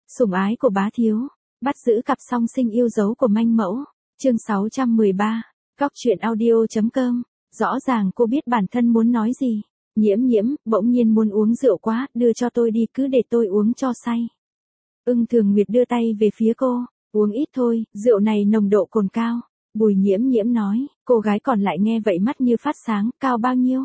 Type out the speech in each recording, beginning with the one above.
Sủng ái của bá thiếu, bắt giữ cặp song sinh yêu dấu của manh mẫu, chương 613, góc truyện audio.com, rõ ràng cô biết bản thân muốn nói gì. Nhiễm nhiễm, bỗng nhiên muốn uống rượu quá, đưa cho tôi đi, cứ để tôi uống cho say. Thường Nguyệt đưa tay về phía cô, uống ít thôi, rượu này nồng độ cồn cao. Bùi nhiễm nhiễm nói, cô gái còn lại nghe vậy mắt như phát sáng, cao bao nhiêu?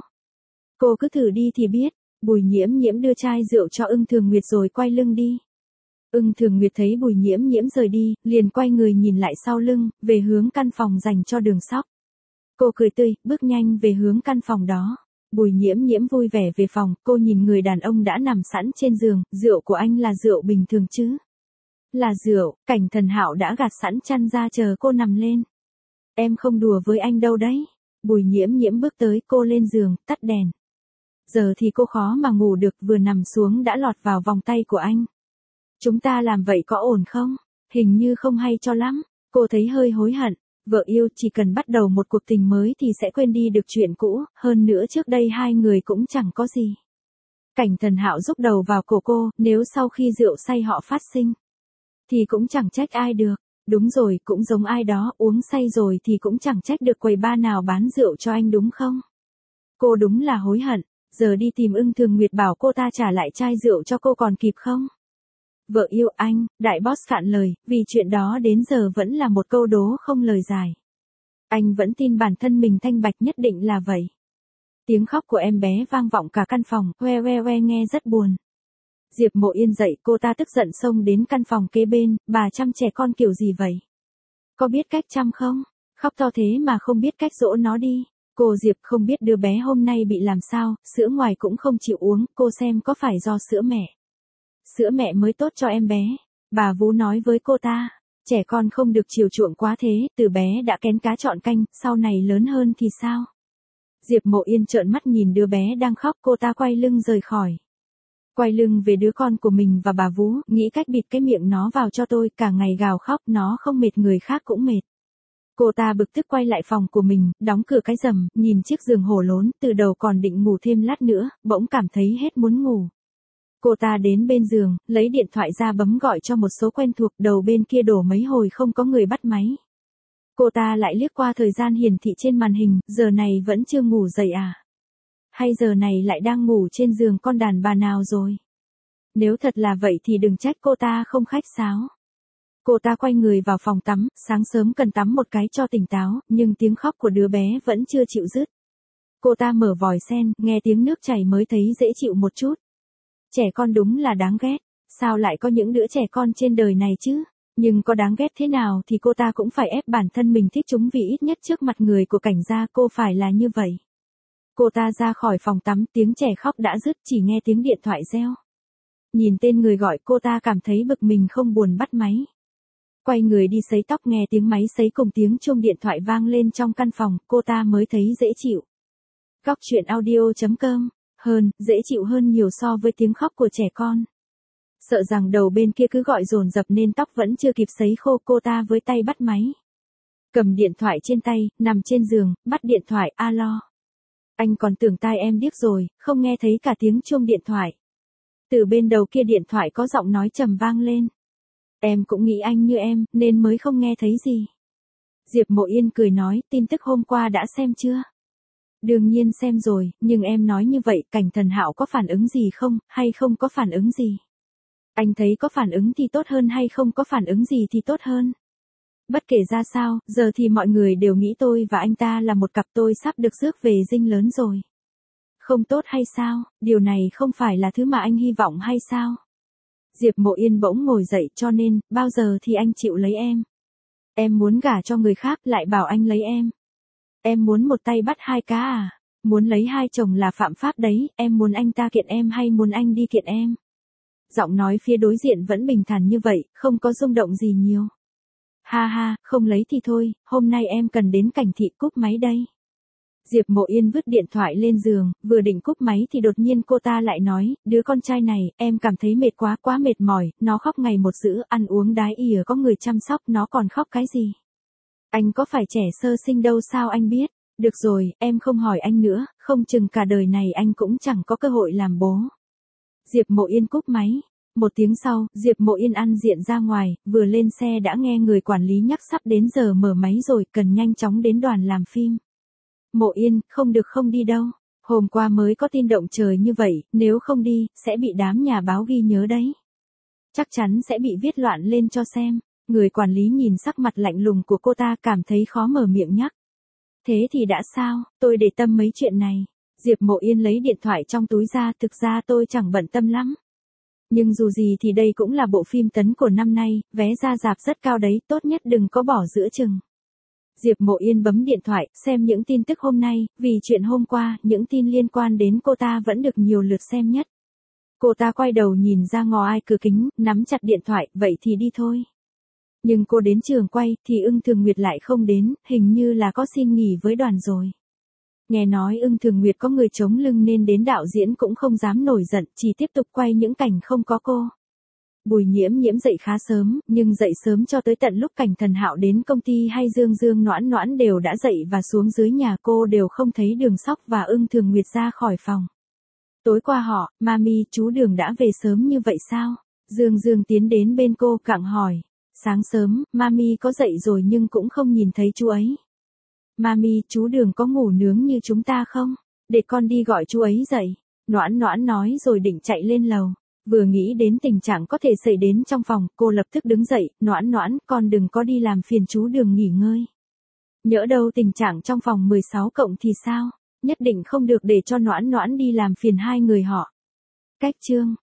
Cô cứ thử đi thì biết. Bùi nhiễm nhiễm đưa chai rượu cho Thường Nguyệt rồi quay lưng đi. Thường Nguyệt thấy Bùi nhiễm nhiễm rời đi, liền quay người nhìn lại sau lưng, về hướng căn phòng dành cho Đường Sóc. Cô cười tươi, bước nhanh về hướng căn phòng đó. Bùi nhiễm nhiễm vui vẻ về phòng, cô nhìn người đàn ông đã nằm sẵn trên giường, rượu của anh là rượu bình thường chứ? Là rượu, Cảnh Thần Hạo đã gạt sẵn chăn ra chờ cô nằm lên. Em không đùa với anh đâu đấy. Bùi nhiễm nhiễm bước tới, cô lên giường, tắt đèn. Giờ thì cô khó mà ngủ được, vừa nằm xuống đã lọt vào vòng tay của anh. Chúng ta làm vậy có ổn không? Hình như không hay cho lắm. Cô thấy hơi hối hận. Vợ yêu chỉ cần bắt đầu một cuộc tình mới thì sẽ quên đi được chuyện cũ, hơn nữa trước đây hai người cũng chẳng có gì. Cảnh Thần Hạo rúc đầu vào cổ cô, nếu sau khi rượu say họ phát sinh, thì cũng chẳng trách ai được. Đúng rồi, cũng giống ai đó, uống say rồi thì cũng chẳng trách được quầy bar nào bán rượu cho anh đúng không? Cô đúng là hối hận, giờ đi tìm Thường Nguyệt bảo cô ta trả lại chai rượu cho cô còn kịp không? Vợ yêu anh, đại boss cạn lời, vì chuyện đó đến giờ vẫn là một câu đố không lời giải. Anh vẫn tin bản thân mình thanh bạch, nhất định là vậy. Tiếng khóc của em bé vang vọng cả căn phòng, hoe hoe hoe nghe rất buồn. Diệp Mộ Yên dậy, cô ta tức giận xông đến căn phòng kế bên, bà chăm trẻ con kiểu gì vậy? Có biết cách chăm không? Khóc to thế mà không biết cách dỗ nó đi. Cô Diệp không biết đứa bé hôm nay bị làm sao, sữa ngoài cũng không chịu uống, cô xem có phải do sữa mẹ. Sữa mẹ mới tốt cho em bé. Bà Vũ nói với cô ta, trẻ con không được chiều chuộng quá thế, từ bé đã kén cá chọn canh, sau này lớn hơn thì sao? Diệp Mộ Yên trợn mắt nhìn đứa bé đang khóc, cô ta quay lưng rời khỏi. Quay lưng về đứa con của mình và bà Vũ, nghĩ cách bịt cái miệng nó vào cho tôi, cả ngày gào khóc nó không mệt người khác cũng mệt. Cô ta bực tức quay lại phòng của mình, đóng cửa cái rầm, nhìn chiếc giường hổ lốn, từ đầu còn định ngủ thêm lát nữa, bỗng cảm thấy hết muốn ngủ. Cô ta đến bên giường, lấy điện thoại ra bấm gọi cho một số quen thuộc, đầu bên kia đổ mấy hồi không có người bắt máy. Cô ta lại liếc qua thời gian hiển thị trên màn hình, giờ này vẫn chưa ngủ dậy à? Hay giờ này lại đang ngủ trên giường con đàn bà nào rồi? Nếu thật là vậy thì đừng trách cô ta không khách sáo. Cô ta quay người vào phòng tắm, sáng sớm cần tắm một cái cho tỉnh táo, nhưng tiếng khóc của đứa bé vẫn chưa chịu dứt. Cô ta mở vòi sen, nghe tiếng nước chảy mới thấy dễ chịu một chút. Trẻ con đúng là đáng ghét, sao lại có những đứa trẻ con trên đời này chứ? Nhưng có đáng ghét thế nào thì cô ta cũng phải ép bản thân mình thích chúng, vì ít nhất trước mặt người của Cảnh gia cô phải là như vậy. Cô ta ra khỏi phòng tắm, tiếng trẻ khóc đã dứt, chỉ nghe tiếng điện thoại reo. Nhìn tên người gọi, cô ta cảm thấy bực mình không buồn bắt máy. Quay người đi sấy tóc, nghe tiếng máy sấy cùng tiếng chuông điện thoại vang lên trong căn phòng, cô ta mới thấy dễ chịu. Góc truyện audio.com, dễ chịu hơn nhiều so với tiếng khóc của trẻ con. Sợ rằng đầu bên kia cứ gọi dồn dập nên tóc vẫn chưa kịp sấy khô, cô ta với tay bắt máy. Cầm điện thoại trên tay, nằm trên giường, bắt điện thoại, alo. Anh còn tưởng tai em điếc rồi, không nghe thấy cả tiếng chuông điện thoại. Từ bên đầu kia điện thoại có giọng nói trầm vang lên. Em cũng nghĩ anh như em, nên mới không nghe thấy gì. Diệp Mộ Yên cười nói, tin tức hôm qua đã xem chưa? Đương nhiên xem rồi, nhưng em nói như vậy, Cảnh Thần Hạo có phản ứng gì không, hay không có phản ứng gì? Anh thấy có phản ứng thì tốt hơn hay không có phản ứng gì thì tốt hơn? Bất kể ra sao, giờ thì mọi người đều nghĩ tôi và anh ta là một cặp, tôi sắp được rước về dinh lớn rồi. Không tốt hay sao, điều này không phải là thứ mà anh hy vọng hay sao? Diệp Mộ Yên bỗng ngồi dậy, cho nên, bao giờ thì anh chịu lấy em? Em muốn gả cho người khác, lại bảo anh lấy em. Em muốn một tay bắt hai cá à? Muốn lấy hai chồng là phạm pháp đấy, em muốn anh ta kiện em hay muốn anh đi kiện em? Giọng nói phía đối diện vẫn bình thản như vậy, không có rung động gì nhiều. Ha ha, không lấy thì thôi, hôm nay em cần đến Cảnh thị, cúp máy đây. Diệp Mộ Yên vứt điện thoại lên giường, vừa định cúp máy thì đột nhiên cô ta lại nói, đứa con trai này, em cảm thấy mệt quá mệt mỏi, nó khóc ngày một dữ, ăn uống đái ỉa có người chăm sóc, nó còn khóc cái gì? Anh có phải trẻ sơ sinh đâu sao anh biết? Được rồi, em không hỏi anh nữa, không chừng cả đời này anh cũng chẳng có cơ hội làm bố. Diệp Mộ Yên cúp máy. Một tiếng sau, Diệp Mộ Yên ăn diện ra ngoài, vừa lên xe đã nghe người quản lý nhắc sắp đến giờ mở máy rồi, cần nhanh chóng đến đoàn làm phim. Mộ Yên, không được không đi đâu. Hôm qua mới có tin động trời như vậy, nếu không đi, sẽ bị đám nhà báo ghi nhớ đấy. Chắc chắn sẽ bị viết loạn lên cho xem. Người quản lý nhìn sắc mặt lạnh lùng của cô ta cảm thấy khó mở miệng nhắc. Thế thì đã sao, tôi để tâm mấy chuyện này. Diệp Mộ Yên lấy điện thoại trong túi ra, thực ra tôi chẳng bận tâm lắm. Nhưng dù gì thì đây cũng là bộ phim tấn của năm nay, vé ra rạp rất cao đấy, tốt nhất đừng có bỏ giữa chừng. Diệp Mộ Yên bấm điện thoại, xem những tin tức hôm nay, vì chuyện hôm qua, những tin liên quan đến cô ta vẫn được nhiều lượt xem nhất. Cô ta quay đầu nhìn ra ngoài cửa kính, nắm chặt điện thoại, vậy thì đi thôi. Nhưng cô đến trường quay, thì Ưng Thường Nguyệt lại không đến, hình như là có xin nghỉ với đoàn rồi. Nghe nói Ưng Thường Nguyệt có người chống lưng nên đến đạo diễn cũng không dám nổi giận, chỉ tiếp tục quay những cảnh không có cô. Bùi Nhiễm Nhiễm dậy khá sớm, nhưng dậy sớm cho tới tận lúc Cảnh Thần Hạo đến công ty hay Dương Dương Noãn Noãn đều đã dậy và xuống dưới nhà cô đều không thấy Đường Sóc và Ưng Thường Nguyệt ra khỏi phòng. Tối qua họ, Mami, chú Đường đã về sớm như vậy sao? Dương Dương tiến đến bên cô cặng hỏi. Sáng sớm, Mami có dậy rồi nhưng cũng không nhìn thấy chú ấy. Mami, chú Đường có ngủ nướng như chúng ta không? Để con đi gọi chú ấy dậy. Noãn Noãn nói rồi định chạy lên lầu. Vừa nghĩ đến tình trạng có thể xảy đến trong phòng, cô lập tức đứng dậy. Noãn Noãn, con đừng có đi làm phiền chú Đường nghỉ ngơi. Nhỡ đâu tình trạng trong phòng 16 cộng thì sao? Nhất định không được để cho Noãn Noãn đi làm phiền hai người họ. Cách chương